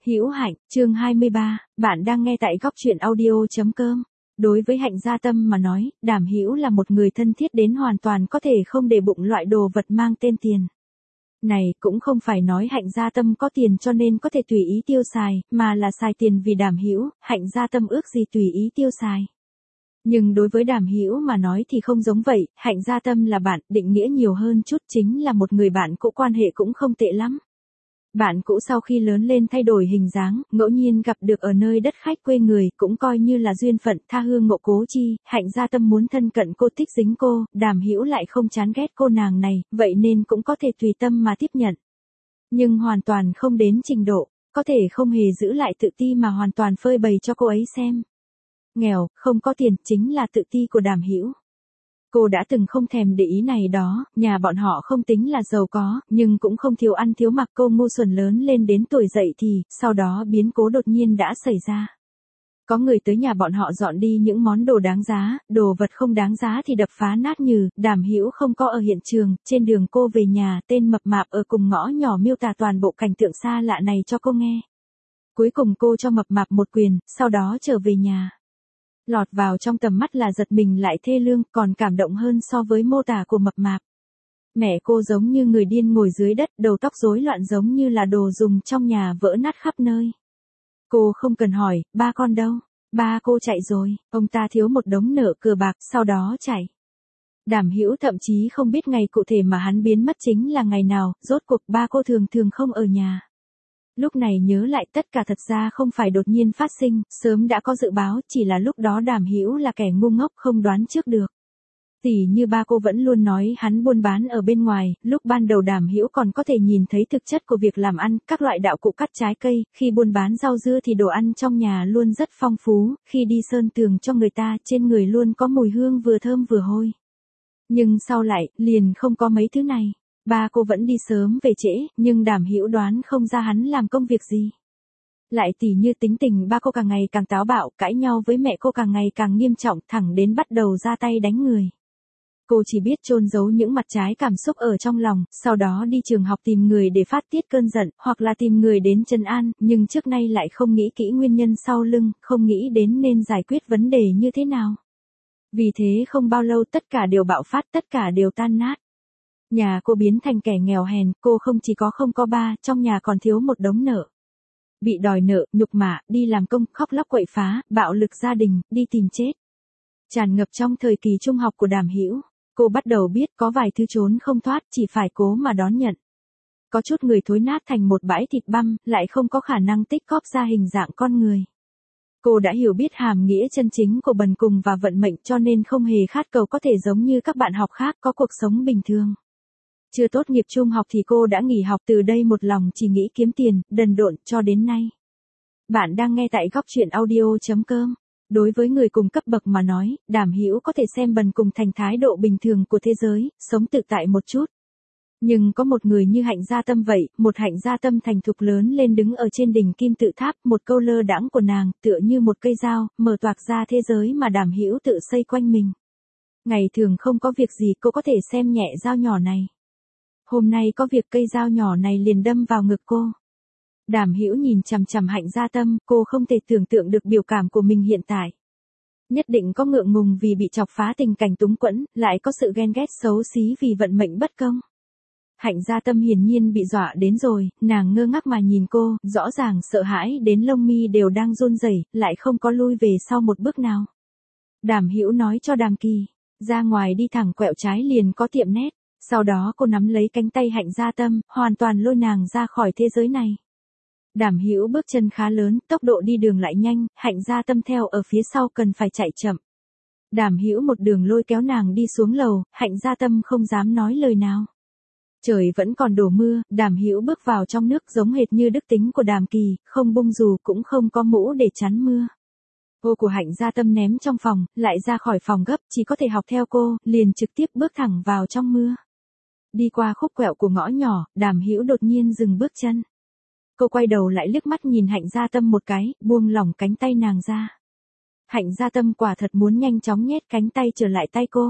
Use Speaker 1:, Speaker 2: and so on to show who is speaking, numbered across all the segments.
Speaker 1: Hữu Hạnh, chương 23, bạn đang nghe tại góc truyện audio.com. Đối với Hạnh Gia Tâm mà nói, Đàm Hữu là một người thân thiết đến hoàn toàn có thể không để bụng loại đồ vật mang tên tiền. Này cũng không phải nói Hạnh Gia Tâm có tiền cho nên có thể tùy ý tiêu xài, mà là xài tiền vì Đàm Hữu, Hạnh Gia Tâm ước gì tùy ý tiêu xài. Nhưng đối với Đàm Hữu mà nói thì không giống vậy, Hạnh Gia Tâm là bạn, định nghĩa nhiều hơn chút chính là một người bạn cũ, quan hệ cũng không tệ lắm. Bạn cũ sau khi lớn lên thay đổi hình dáng, ngẫu nhiên gặp được ở nơi đất khách quê người, cũng coi như là duyên phận, tha hương ngộ cố chi. Hạnh Gia Tâm muốn thân cận cô, thích dính cô, Đàm Hữu lại không chán ghét cô nàng này, vậy nên cũng có thể tùy tâm mà tiếp nhận. Nhưng hoàn toàn không đến trình độ, có thể không hề giữ lại tự ti mà hoàn toàn phơi bày cho cô ấy xem. Nghèo, không có tiền, chính là tự ti của Đàm Hữu. Cô đã từng không thèm để ý này đó, nhà bọn họ không tính là giàu có, nhưng cũng không thiếu ăn thiếu mặc. Cô ngu xuẩn lớn lên đến tuổi dậy thì, sau đó biến cố đột nhiên đã xảy ra. Có người tới nhà bọn họ dọn đi những món đồ đáng giá, đồ vật không đáng giá thì đập phá nát nhừ. Đàm Hữu không có ở hiện trường, trên đường cô về nhà, tên mập mạp ở cùng ngõ nhỏ miêu tả toàn bộ cảnh tượng xa lạ này cho cô nghe. Cuối cùng cô cho mập mạp một quyền, sau đó trở về nhà. Lọt vào trong tầm mắt là giật mình lại thê lương, còn cảm động hơn so với mô tả của mập mạp. Mẹ cô giống như người điên ngồi dưới đất, đầu tóc rối loạn giống như là đồ dùng trong nhà vỡ nát khắp nơi. Cô không cần hỏi, ba con đâu? Ba cô chạy rồi, ông ta thiếu một đống nợ cờ bạc, sau đó chạy. Đàm Hữu thậm chí không biết ngày cụ thể mà hắn biến mất chính là ngày nào, rốt cuộc ba cô thường không ở nhà. Lúc này nhớ lại tất cả thật ra không phải đột nhiên phát sinh, sớm đã có dự báo, chỉ là lúc đó Đàm Hữu là kẻ ngu ngốc không đoán trước được. Tỉ như ba cô vẫn luôn nói hắn buôn bán ở bên ngoài, lúc ban đầu Đàm Hữu còn có thể nhìn thấy thực chất của việc làm ăn, các loại đạo cụ cắt trái cây, khi buôn bán rau dưa thì đồ ăn trong nhà luôn rất phong phú, khi đi sơn tường cho người ta trên người luôn có mùi hương vừa thơm vừa hôi. Nhưng sau lại, liền không có mấy thứ này. Ba cô vẫn đi sớm về trễ, nhưng Đàm Hữu đoán không ra hắn làm công việc gì. Lại tỉ như tính tình ba cô càng ngày càng táo bạo, cãi nhau với mẹ cô càng ngày càng nghiêm trọng, thẳng đến bắt đầu ra tay đánh người. Cô chỉ biết chôn giấu những mặt trái cảm xúc ở trong lòng, sau đó đi trường học tìm người để phát tiết cơn giận, hoặc là tìm người đến trấn an, nhưng trước nay lại không nghĩ kỹ nguyên nhân sau lưng, không nghĩ đến nên giải quyết vấn đề như thế nào. Vì thế không bao lâu tất cả đều bạo phát, tất cả đều tan nát. Nhà cô biến thành kẻ nghèo hèn, cô không chỉ có không có ba, trong nhà còn thiếu một đống nợ. Bị đòi nợ, nhục mạ, đi làm công, khóc lóc quậy phá, bạo lực gia đình, đi tìm chết. Tràn ngập trong thời kỳ trung học của Đàm Hữu, cô bắt đầu biết có vài thứ trốn không thoát, chỉ phải cố mà đón nhận. Có chút người thối nát thành một bãi thịt băm, lại không có khả năng tích góp ra hình dạng con người. Cô đã hiểu biết hàm nghĩa chân chính của bần cùng và vận mệnh cho nên không hề khát cầu có thể giống như các bạn học khác có cuộc sống bình thường. Chưa tốt nghiệp trung học thì cô đã nghỉ học, từ đây một lòng chỉ nghĩ kiếm tiền, đần độn cho đến nay. Bạn đang nghe tại góc truyện audio.com. Đối với người cùng cấp bậc mà nói, Đàm Hữu có thể xem bần cùng thành thái độ bình thường của thế giới, sống tự tại một chút. Nhưng có một người như Hạnh Gia Tâm vậy, một Hạnh Gia Tâm thành thục lớn lên đứng ở trên đỉnh kim tự tháp, một câu lơ đãng của nàng, tựa như một cây dao, mở toạc ra thế giới mà Đàm Hữu tự xây quanh mình. Ngày thường không có việc gì cô có thể xem nhẹ dao nhỏ này. Hôm nay có việc cây dao nhỏ này liền đâm vào ngực cô. Đàm Hữu nhìn chằm chằm Hạnh Gia Tâm, cô không thể tưởng tượng được biểu cảm của mình hiện tại. Nhất định có ngượng ngùng vì bị chọc phá tình cảnh túng quẫn, lại có sự ghen ghét xấu xí vì vận mệnh bất công. Hạnh Gia Tâm hiển nhiên bị dọa đến rồi, nàng ngơ ngác mà nhìn cô, rõ ràng sợ hãi đến lông mi đều đang run rẩy, lại không có lui về sau một bước nào. Đàm Hữu nói cho Đàm Kỳ, ra ngoài đi thẳng quẹo trái liền có tiệm nét. Sau đó cô nắm lấy cánh tay Hạnh Gia Tâm, hoàn toàn lôi nàng ra khỏi thế giới này. Đàm Hữu bước chân khá lớn, tốc độ đi đường lại nhanh, Hạnh Gia Tâm theo ở phía sau cần phải chạy chậm. Đàm Hữu một đường lôi kéo nàng đi xuống lầu, Hạnh Gia Tâm không dám nói lời nào. Trời vẫn còn đổ mưa, Đàm Hữu bước vào trong nước giống hệt như đức tính của Đàm Kỳ, không bung dù cũng không có mũ để chắn mưa. Ô của Hạnh Gia Tâm ném trong phòng, lại ra khỏi phòng gấp, chỉ có thể học theo cô, liền trực tiếp bước thẳng vào trong mưa. Đi qua khúc quẹo của ngõ nhỏ, Đàm Hữu đột nhiên dừng bước chân. Cô quay đầu lại liếc mắt nhìn Hạnh Gia Tâm một cái, buông lỏng cánh tay nàng ra. Hạnh Gia Tâm quả thật muốn nhanh chóng nhét cánh tay trở lại tay cô.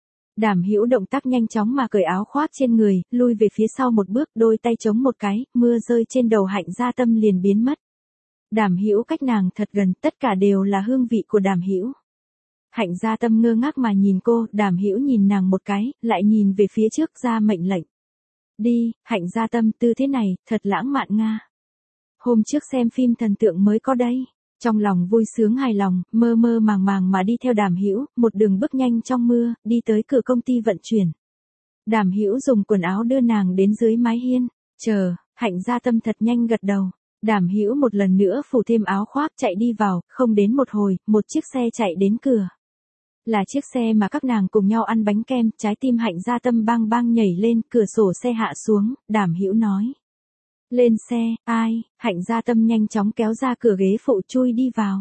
Speaker 1: Đàm Hữu động tác nhanh chóng mà cởi áo khoác trên người, lui về phía sau một bước, đôi tay chống một cái, mưa rơi trên đầu Hạnh Gia Tâm liền biến mất. Đàm Hữu cách nàng thật gần, tất cả đều là hương vị của Đàm Hữu. Hạnh Gia Tâm ngơ ngác mà nhìn cô, Đàm Hữu nhìn nàng một cái, lại nhìn về phía trước ra mệnh lệnh. Đi, Hạnh Gia Tâm, tư thế này, thật lãng mạn nga. Hôm trước xem phim thần tượng mới có đây. Trong lòng vui sướng hài lòng, mơ mơ màng màng mà đi theo Đàm Hữu, một đường bước nhanh trong mưa, đi tới cửa công ty vận chuyển. Đàm Hữu dùng quần áo đưa nàng đến dưới mái hiên. Chờ, Hạnh Gia Tâm thật nhanh gật đầu. Đàm Hữu một lần nữa phủ thêm áo khoác chạy đi vào, không đến một hồi, một chiếc xe chạy đến cửa. Là chiếc xe mà các nàng cùng nhau ăn bánh kem, trái tim Hạnh Gia Tâm bang bang nhảy lên, cửa sổ xe hạ xuống, Đàm Hữu nói. Lên xe, ai, Hạnh Gia Tâm nhanh chóng kéo ra cửa ghế phụ chui đi vào.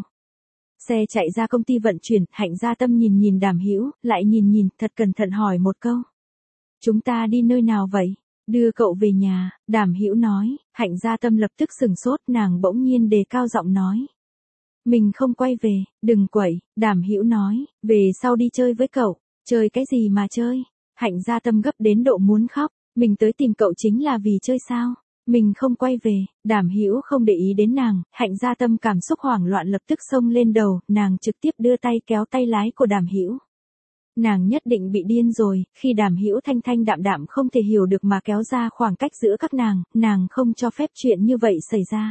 Speaker 1: Xe chạy ra công ty vận chuyển, Hạnh Gia Tâm nhìn nhìn Đàm Hữu, lại nhìn, thật cẩn thận hỏi một câu. Chúng ta đi nơi nào vậy? Đưa cậu về nhà, Đàm Hữu nói. Hạnh Gia Tâm lập tức sừng sốt, nàng bỗng nhiên đề cao giọng nói. Mình không quay về, đừng quậy, Đàm Hữu nói, về sau đi chơi với cậu. Chơi cái gì mà chơi? Hạnh Gia Tâm gấp đến độ muốn khóc, mình tới tìm cậu chính là vì chơi sao? Mình không quay về. Đàm Hữu không để ý đến nàng, Hạnh Gia Tâm cảm xúc hoảng loạn lập tức xông lên đầu, nàng trực tiếp đưa tay kéo tay lái của Đàm Hữu. Nàng nhất định bị điên rồi, khi Đàm Hữu thanh thanh đạm đạm không thể hiểu được mà kéo ra khoảng cách giữa các nàng không cho phép chuyện như vậy xảy ra.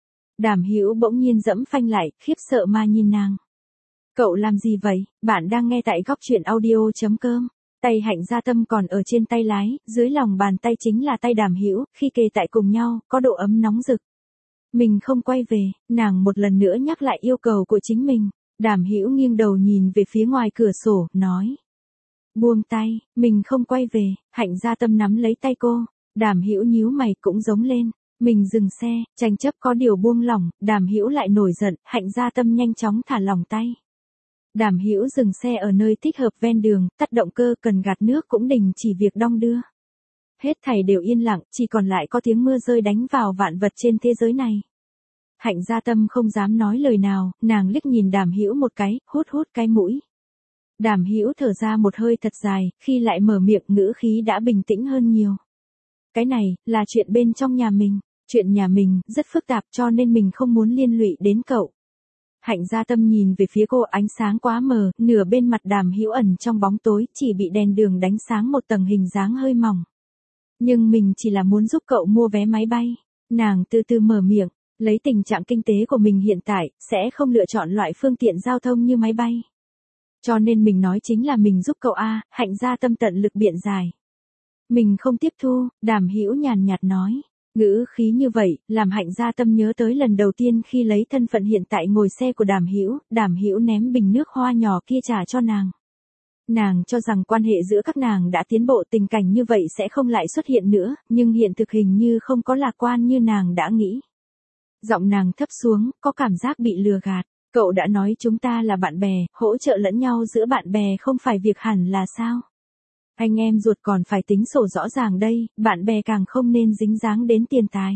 Speaker 1: Đàm Hữu bỗng nhiên dẫm phanh lại, khiếp sợ mà nhìn nàng. Cậu làm gì vậy? Bạn đang nghe tại góc truyện audio.com. Tay Hạnh Gia Tâm còn ở trên tay lái, dưới lòng bàn tay chính là tay Đàm Hữu, khi kề tại cùng nhau, có độ ấm nóng rực. Mình không quay về, nàng một lần nữa nhắc lại yêu cầu của chính mình. Đàm Hữu nghiêng đầu nhìn về phía ngoài cửa sổ, nói. Buông tay, mình không quay về. Hạnh Gia Tâm nắm lấy tay cô. Đàm Hữu nhíu mày cũng giống lên. Mình dừng xe, tranh chấp có điều buông lỏng, Đàm Hữu lại nổi giận, Hạnh Gia Tâm nhanh chóng thả lỏng tay. Đàm Hữu dừng xe ở nơi thích hợp ven đường, tắt động cơ, cần gạt nước cũng đình chỉ việc đong đưa. Hết thảy đều yên lặng, chỉ còn lại có tiếng mưa rơi đánh vào vạn vật trên thế giới này. Hạnh Gia Tâm không dám nói lời nào, nàng liếc nhìn Đàm Hữu một cái, hút cái mũi. Đàm Hữu thở ra một hơi thật dài, khi lại mở miệng ngữ khí đã bình tĩnh hơn nhiều. Cái này, là chuyện bên trong nhà mình, chuyện nhà mình, rất phức tạp cho nên mình không muốn liên lụy đến cậu. Hạnh Gia Tâm nhìn về phía cô, ánh sáng quá mờ, nửa bên mặt Đàm Hữu ẩn trong bóng tối, chỉ bị đèn đường đánh sáng một tầng hình dáng hơi mỏng. Nhưng mình chỉ là muốn giúp cậu mua vé máy bay. Nàng từ từ mở miệng, lấy tình trạng kinh tế của mình hiện tại, sẽ không lựa chọn loại phương tiện giao thông như máy bay. Cho nên mình nói chính là mình giúp cậu a. Hạnh Gia Tâm tận lực biện giải. Mình không tiếp thu, Đàm Hữu nhàn nhạt nói. Ngữ khí như vậy, làm Hạnh Gia Tâm nhớ tới lần đầu tiên khi lấy thân phận hiện tại ngồi xe của Đàm Hữu ném bình nước hoa nhỏ kia trả cho nàng. Nàng cho rằng quan hệ giữa các nàng đã tiến bộ, tình cảnh như vậy sẽ không lại xuất hiện nữa, nhưng hiện thực hình như không có lạc quan như nàng đã nghĩ. Giọng nàng thấp xuống, có cảm giác bị lừa gạt. Cậu đã nói chúng ta là bạn bè, hỗ trợ lẫn nhau giữa bạn bè không phải việc hẳn là sao? Anh em ruột còn phải tính sổ rõ ràng đây, bạn bè càng không nên dính dáng đến tiền tài.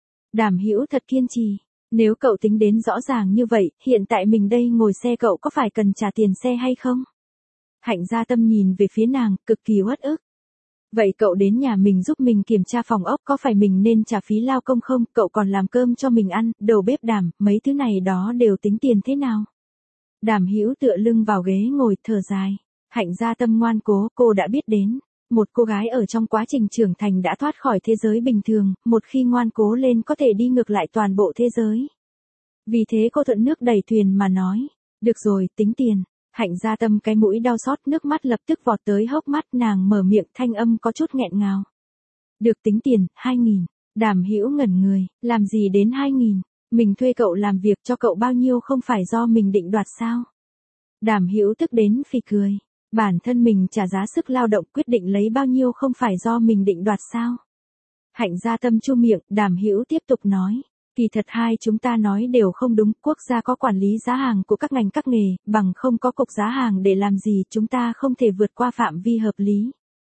Speaker 1: Đàm Hữu thật kiên trì. Nếu cậu tính đến rõ ràng như vậy, hiện tại mình đây ngồi xe cậu có phải cần trả tiền xe hay không? Hạnh Gia Tâm nhìn về phía nàng, cực kỳ uất ức. Vậy cậu đến nhà mình giúp mình kiểm tra phòng ốc, có phải mình nên trả phí lao công không? Cậu còn làm cơm cho mình ăn, đầu bếp Đàm, mấy thứ này đó đều tính tiền thế nào? Đàm Hữu tựa lưng vào ghế ngồi, thở dài. Hạnh Gia Tâm ngoan cố, cô đã biết đến. Một cô gái ở trong quá trình trưởng thành đã thoát khỏi thế giới bình thường, một khi ngoan cố lên có thể đi ngược lại toàn bộ thế giới. Vì thế cô thuận nước đẩy thuyền mà nói. Được rồi, tính tiền. Hạnh Gia Tâm cái mũi đau xót, nước mắt lập tức vọt tới hốc mắt, nàng mở miệng, thanh âm có chút nghẹn ngào. Được, tính tiền, 2.000. Đàm Hữu ngẩn người, làm gì đến 2.000? Mình thuê cậu làm việc cho cậu bao nhiêu không phải do mình định đoạt sao? Đàm Hữu tức đến phì cười. Bản thân mình trả giá sức lao động, quyết định lấy bao nhiêu không phải do mình định đoạt sao? Hạnh Gia Tâm chu miệng, Đàm Hữu tiếp tục nói. Kỳ thật hai chúng ta nói đều không đúng, quốc gia có quản lý giá hàng của các ngành các nghề, bằng không có cục giá hàng để làm gì, chúng ta không thể vượt qua phạm vi hợp lý.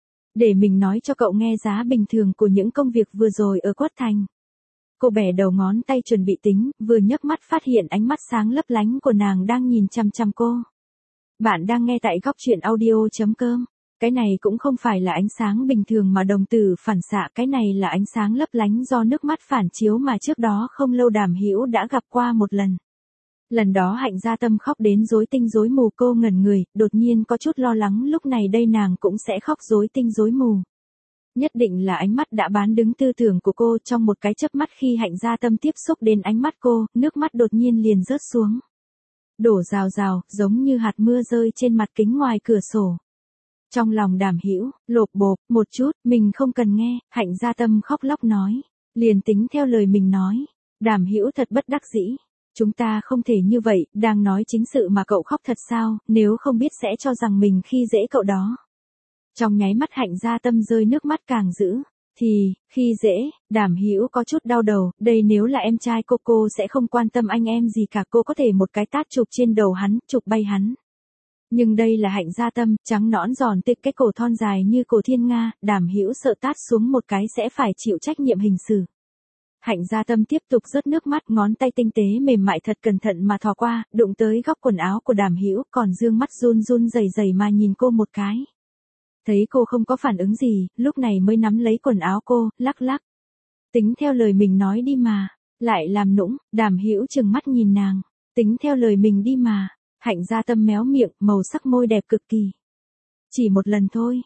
Speaker 1: Để mình nói cho cậu nghe giá bình thường của những công việc vừa rồi ở Quất Thành. Cô bẻ đầu ngón tay chuẩn bị tính, vừa nhấc mắt phát hiện ánh mắt sáng lấp lánh của nàng đang nhìn chằm chằm cô. Bạn đang nghe tại góc truyện audio.com. Cái này cũng không phải là ánh sáng bình thường mà đồng tử phản xạ, cái này là ánh sáng lấp lánh do nước mắt phản chiếu mà trước đó không lâu Đàm Hữu đã gặp qua một lần. Lần đó Hạnh Gia Tâm khóc đến rối tinh rối mù, cô ngẩn người, đột nhiên có chút lo lắng lúc này đây nàng cũng sẽ khóc rối tinh rối mù. Nhất định là ánh mắt đã bán đứng tư tưởng của cô, trong một cái chớp mắt khi Hạnh Gia Tâm tiếp xúc đến ánh mắt cô, nước mắt đột nhiên liền rớt xuống. Đổ rào rào, giống như hạt mưa rơi trên mặt kính ngoài cửa sổ. Trong lòng Đàm Hữu lộp bộp một chút, mình không cần nghe, Hạnh Gia Tâm khóc lóc nói, liền tính theo lời mình nói. Đàm Hữu thật bất đắc dĩ. Chúng ta không thể như vậy, đang nói chính sự mà cậu khóc thật sao, nếu không biết sẽ cho rằng mình khi dễ cậu đó. Trong nháy mắt Hạnh Gia Tâm rơi nước mắt càng dữ. Khi dễ, Đàm Hữu có chút đau đầu, đây nếu là em trai cô sẽ không quan tâm anh em gì cả, cô có thể một cái tát chụp trên đầu hắn, chụp bay hắn. Nhưng đây là Hạnh Gia Tâm, trắng nõn giòn tịch, cái cổ thon dài như cổ thiên nga, Đàm Hữu sợ tát xuống một cái sẽ phải chịu trách nhiệm hình sự. Hạnh Gia Tâm tiếp tục rớt nước mắt, ngón tay tinh tế mềm mại thật cẩn thận mà thò qua, đụng tới góc quần áo của Đàm Hữu, còn dương mắt run run rẩy rẩy mà nhìn cô một cái. Thấy cô không có phản ứng gì, lúc này mới nắm lấy quần áo cô, lắc lắc. Tính theo lời mình nói đi mà, lại làm nũng, Đàm Hữu trừng mắt nhìn nàng, tính theo lời mình đi mà. Hạnh Gia Tâm méo miệng, màu sắc môi đẹp cực kỳ. Chỉ một lần thôi,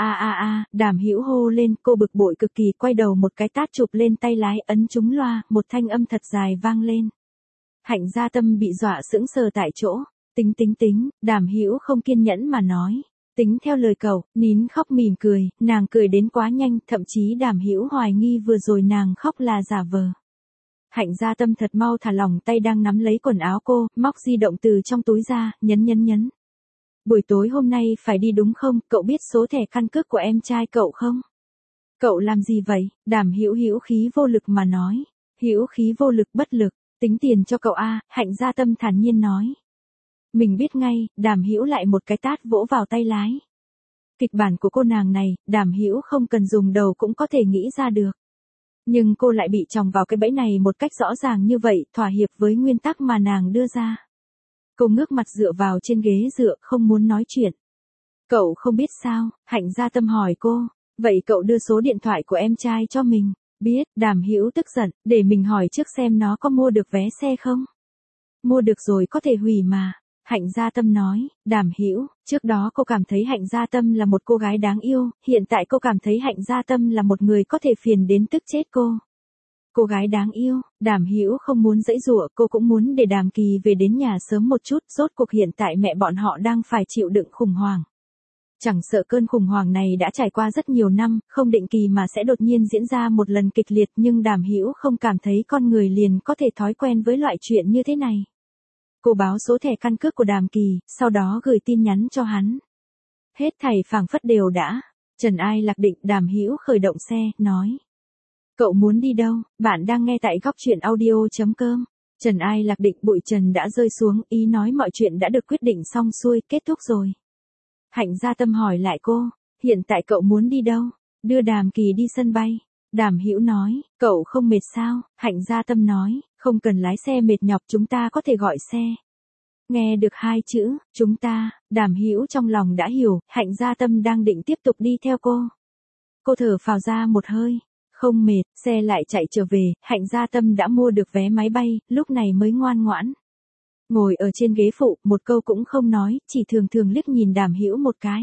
Speaker 1: Đàm Hữu hô lên, cô bực bội cực kỳ, quay đầu một cái tát chụp lên tay lái, ấn trúng loa, một thanh âm thật dài vang lên. Hạnh Gia Tâm bị dọa sững sờ tại chỗ, tính, Đàm Hữu không kiên nhẫn mà nói, tính theo lời cậu, nín khóc mỉm cười, nàng cười đến quá nhanh, thậm chí Đàm Hữu hoài nghi vừa rồi nàng khóc là giả vờ. Hạnh Gia Tâm thật mau thả lỏng tay đang nắm lấy quần áo cô, móc di động từ trong túi ra, nhấn. Buổi tối hôm nay phải đi đúng không, cậu biết số thẻ căn cước của em trai cậu không? Cậu làm gì vậy? Đàm Hữu hữu khí vô lực mà nói. Hữu khí vô lực bất lực, tính tiền cho cậu a, Hạnh Gia Tâm thản nhiên nói. Mình biết ngay, Đàm Hữu lại một cái tát vỗ vào tay lái. Kịch bản của cô nàng này, Đàm Hữu không cần dùng đầu cũng có thể nghĩ ra được. Nhưng cô lại bị chòng vào cái bẫy này một cách rõ ràng như vậy, thỏa hiệp với nguyên tắc mà nàng đưa ra. Cô ngước mặt dựa vào trên ghế dựa, không muốn nói chuyện. Cậu không biết sao? Hạnh Gia Tâm hỏi cô. Vậy cậu đưa số điện thoại của em trai cho mình. Biết, Đàm Hữu tức giận, để mình hỏi trước xem nó có mua được vé xe không? Mua được rồi, có thể hủy mà. Hạnh Gia Tâm nói, Đàm Hữu, trước đó cô cảm thấy Hạnh Gia Tâm là một cô gái đáng yêu, hiện tại cô cảm thấy Hạnh Gia Tâm là một người có thể phiền đến tức chết cô. Cô gái đáng yêu, Đàm Hữu không muốn giãy giụa, cô cũng muốn để Đàm Kỳ về đến nhà sớm một chút, rốt cuộc hiện tại mẹ bọn họ đang phải chịu đựng khủng hoảng. Chẳng sợ cơn khủng hoảng này đã trải qua rất nhiều năm, không định kỳ mà sẽ đột nhiên diễn ra một lần kịch liệt, nhưng Đàm Hữu không cảm thấy con người liền có thể thói quen với loại chuyện như thế này. Cô báo số thẻ căn cước của Đàm Kỳ, sau đó gửi tin nhắn cho hắn. Hết thảy phảng phất đều đã. Trần Ai Lạc Định, Đàm Hữu khởi động xe, nói. Cậu muốn đi đâu? Bạn đang nghe tại góc truyện audio.com. Trần Ai Lạc Định, bụi trần đã rơi xuống, ý nói mọi chuyện đã được quyết định xong xuôi, kết thúc rồi. Hạnh Gia Tâm hỏi lại cô, hiện tại cậu muốn đi đâu? Đưa Đàm Kỳ đi sân bay. Đàm Hữu nói, cậu không mệt sao? Hạnh Gia Tâm nói, không cần lái xe mệt nhọc, chúng ta có thể gọi xe. Nghe được hai chữ, chúng ta, Đàm Hữu trong lòng đã hiểu, Hạnh Gia Tâm đang định tiếp tục đi theo cô. Cô thở phào ra một hơi. Không mệt, xe lại chạy trở về, Hạnh Gia Tâm đã mua được vé máy bay, lúc này mới ngoan ngoãn. Ngồi ở trên ghế phụ, một câu cũng không nói, chỉ thường thường liếc nhìn Đàm Hữu một cái.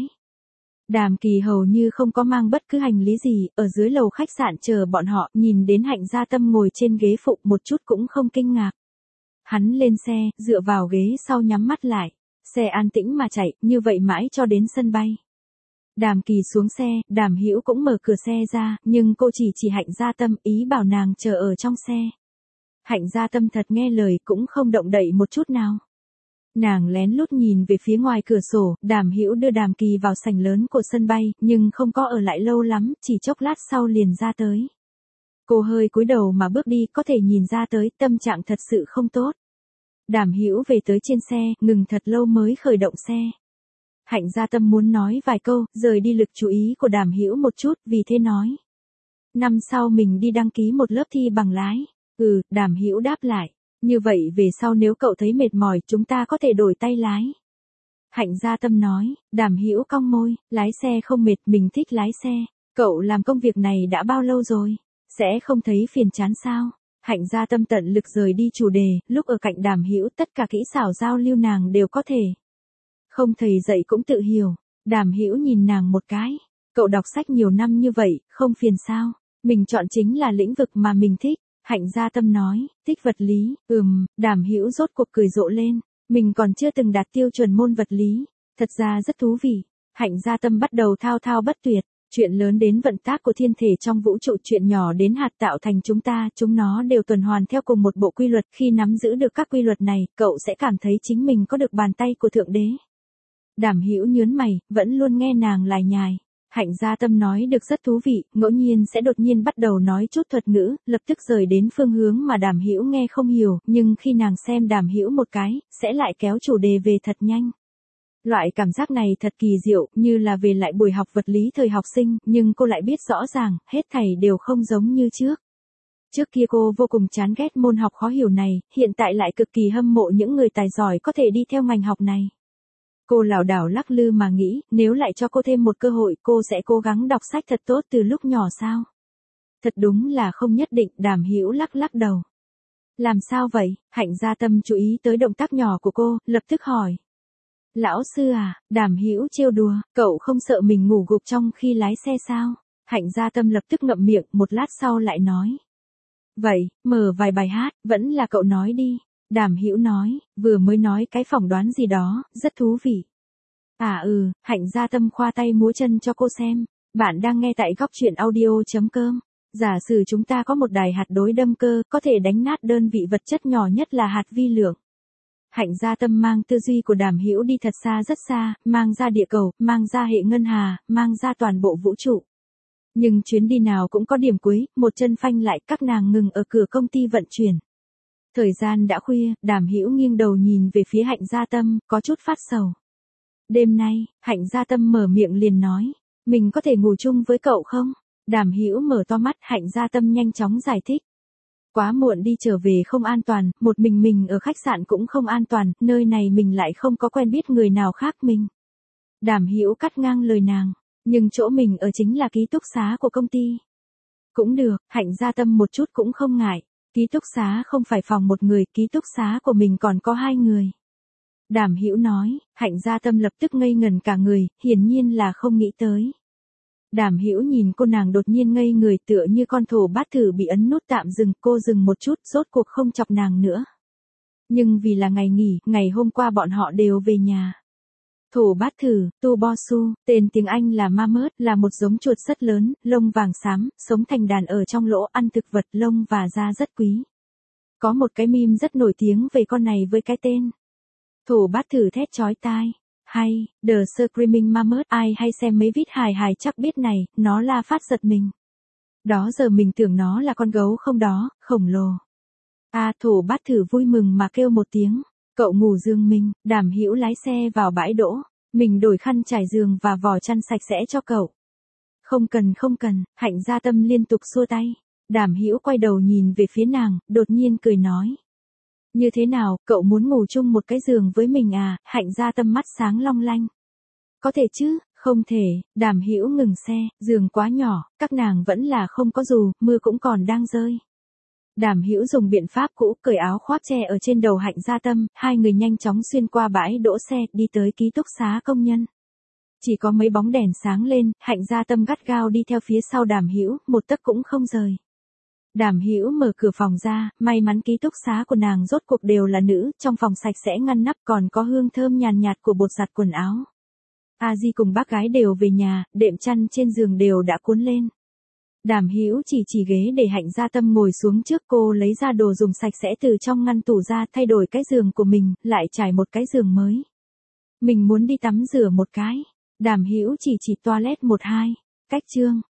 Speaker 1: Đàm Kỳ hầu như không có mang bất cứ hành lý gì, ở dưới lầu khách sạn chờ bọn họ, nhìn đến Hạnh Gia Tâm ngồi trên ghế phụ một chút cũng không kinh ngạc. Hắn lên xe, dựa vào ghế sau nhắm mắt lại. Xe an tĩnh mà chạy, như vậy mãi cho đến sân bay. Đàm Kỳ xuống xe, Đàm Hữu cũng mở cửa xe ra, nhưng cô chỉ Hạnh Gia Tâm, ý bảo nàng chờ ở trong xe. Hạnh Gia Tâm thật nghe lời, cũng không động đậy một chút nào. Nàng lén lút nhìn về phía ngoài cửa sổ, Đàm Hữu đưa Đàm Kỳ vào sảnh lớn của sân bay, nhưng không có ở lại lâu lắm, chỉ chốc lát sau liền ra tới. Cô hơi cúi đầu mà bước đi, có thể nhìn ra tới, tâm trạng thật sự không tốt. Đàm Hữu về tới trên xe, ngừng thật lâu mới khởi động xe. Hạnh Gia Tâm muốn nói vài câu, rời đi lực chú ý của Đàm Hữu một chút, vì thế nói. Năm sau mình đi đăng ký một lớp thi bằng lái. Đàm Hữu đáp lại. Như vậy về sau nếu cậu thấy mệt mỏi, chúng ta có thể đổi tay lái. Hạnh Gia Tâm nói, Đàm Hữu cong môi, lái xe không mệt, mình thích lái xe. Cậu làm công việc này đã bao lâu rồi? Sẽ không thấy phiền chán sao? Hạnh Gia Tâm tận lực rời đi chủ đề, lúc ở cạnh Đàm Hữu tất cả kỹ xảo giao lưu nàng đều có thể. Không thầy dạy cũng tự hiểu. Đàm Hữu nhìn nàng một cái. Cậu đọc sách nhiều năm như vậy, không phiền sao? Mình chọn chính là lĩnh vực mà mình thích. Hạnh Gia Tâm nói, thích vật lý. Đàm Hữu rốt cuộc cười rộ lên. Mình còn chưa từng đạt tiêu chuẩn môn vật lý. Thật ra rất thú vị. Hạnh Gia Tâm bắt đầu thao thao bất tuyệt. Chuyện lớn đến vận tác của thiên thể trong vũ trụ, chuyện nhỏ đến hạt tạo thành chúng nó đều tuần hoàn theo cùng một bộ quy luật. Khi nắm giữ được các quy luật này, cậu sẽ cảm thấy chính mình có được bàn tay của Thượng Đế. Đàm Hữu nhớn mày, vẫn luôn nghe nàng lải nhải. Hạnh Gia Tâm nói được rất thú vị, ngẫu nhiên sẽ đột nhiên bắt đầu nói chút thuật ngữ, lập tức rời đến phương hướng mà Đàm Hữu nghe không hiểu, nhưng khi nàng xem Đàm Hữu một cái, sẽ lại kéo chủ đề về thật nhanh. Loại cảm giác này thật kỳ diệu, như là về lại buổi học vật lý thời học sinh, nhưng cô lại biết rõ ràng, hết thảy đều không giống như trước. Trước kia cô vô cùng chán ghét môn học khó hiểu này, hiện tại lại cực kỳ hâm mộ những người tài giỏi có thể đi theo ngành học này. Cô lảo đảo lắc lư mà nghĩ, nếu lại cho cô thêm một cơ hội, cô sẽ cố gắng đọc sách thật tốt từ lúc nhỏ sao? Thật đúng là không nhất định. Đàm Hữu lắc lắc đầu. Làm sao vậy? Hạnh Gia Tâm chú ý tới động tác nhỏ của cô, lập tức hỏi. Lão sư à? Đàm Hữu trêu đùa, cậu không sợ mình ngủ gục trong khi lái xe sao? Hạnh Gia Tâm lập tức ngậm miệng, một lát sau lại nói. Vậy, mở vài bài hát, vẫn là cậu nói đi. Đàm Hữu nói, vừa mới nói cái phỏng đoán gì đó, rất thú vị. Hạnh Gia Tâm khoa tay múa chân cho cô xem. Bạn đang nghe tại góc truyện audio.com. Giả sử chúng ta có một đài hạt đối đâm cơ, có thể đánh nát đơn vị vật chất nhỏ nhất là hạt vi lượng. Hạnh Gia Tâm mang tư duy của Đàm Hữu đi thật xa rất xa, mang ra địa cầu, mang ra hệ ngân hà, mang ra toàn bộ vũ trụ. Nhưng chuyến đi nào cũng có điểm cuối, một chân phanh lại, các nàng ngừng ở cửa công ty vận chuyển. Thời gian đã khuya, Đàm Hữu nghiêng đầu nhìn về phía Hạnh Gia Tâm, có chút phát sầu. Đêm nay, Hạnh Gia Tâm mở miệng liền nói, mình có thể ngủ chung với cậu không? Đàm Hữu mở to mắt, Hạnh Gia Tâm nhanh chóng giải thích. Quá muộn đi trở về không an toàn, một mình ở khách sạn cũng không an toàn, nơi này mình lại không có quen biết người nào khác mình. Đàm Hữu cắt ngang lời nàng, nhưng chỗ mình ở chính là ký túc xá của công ty. Cũng được, Hạnh Gia Tâm một chút cũng không ngại. Ký túc xá không phải phòng một người, ký túc xá của mình còn có 2 người. Đàm Hữu nói, Hạnh Gia Tâm lập tức ngây ngần cả người, hiển nhiên là không nghĩ tới. Đàm Hữu nhìn cô nàng đột nhiên ngây người tựa như con thổ bát thử bị ấn nút tạm dừng, cô dừng một chút, rốt cuộc không chọc nàng nữa. Nhưng vì là ngày nghỉ, ngày hôm qua bọn họ đều về nhà. Thổ bát thử, tu bo su, tên tiếng Anh là mammoth, là một giống chuột rất lớn, lông vàng xám, sống thành đàn ở trong lỗ, ăn thực vật, lông và da rất quý. Có một cái meme rất nổi tiếng về con này với cái tên Thổ bát thử thét chói tai. Hay, The Screaming Mammoth, ai hay xem mấy vít hài hài chắc biết này, nó la phát giật mình. Đó giờ mình tưởng nó là con gấu không đó, khổng lồ. Thổ bát thử vui mừng mà kêu một tiếng. Cậu ngủ giường mình, Đàm Hữu lái xe vào bãi đỗ, mình đổi khăn trải giường và vò chăn sạch sẽ cho cậu. Không cần, Hạnh Gia Tâm liên tục xua tay. Đàm Hữu quay đầu nhìn về phía nàng, đột nhiên cười nói. Như thế nào, cậu muốn ngủ chung một cái giường với mình à? Hạnh Gia Tâm mắt sáng long lanh. Có thể chứ, không thể. Đàm Hữu ngừng xe, giường quá nhỏ, các nàng vẫn là không có dù, mưa cũng còn đang rơi. Đàm Hữu dùng biện pháp cũ, cởi áo khoác che ở trên đầu Hạnh Gia Tâm, hai người nhanh chóng xuyên qua bãi đỗ xe, đi tới ký túc xá công nhân. Chỉ có mấy bóng đèn sáng lên, Hạnh Gia Tâm gắt gao đi theo phía sau Đàm Hữu, một tấc cũng không rời. Đàm Hữu mở cửa phòng ra, may mắn ký túc xá của nàng rốt cuộc đều là nữ, trong phòng sạch sẽ ngăn nắp, còn có hương thơm nhàn nhạt của bột giặt quần áo. A Di cùng bác gái đều về nhà, đệm chăn trên giường đều đã cuốn lên. Đàm Hữu chỉ ghế để Hạnh Gia Tâm ngồi xuống trước, cô lấy ra đồ dùng sạch sẽ từ trong ngăn tủ ra, thay đổi cái giường của mình, lại trải một cái giường mới. Mình muốn đi tắm rửa một cái. Đàm Hữu chỉ toilet 1-2. Cách chương.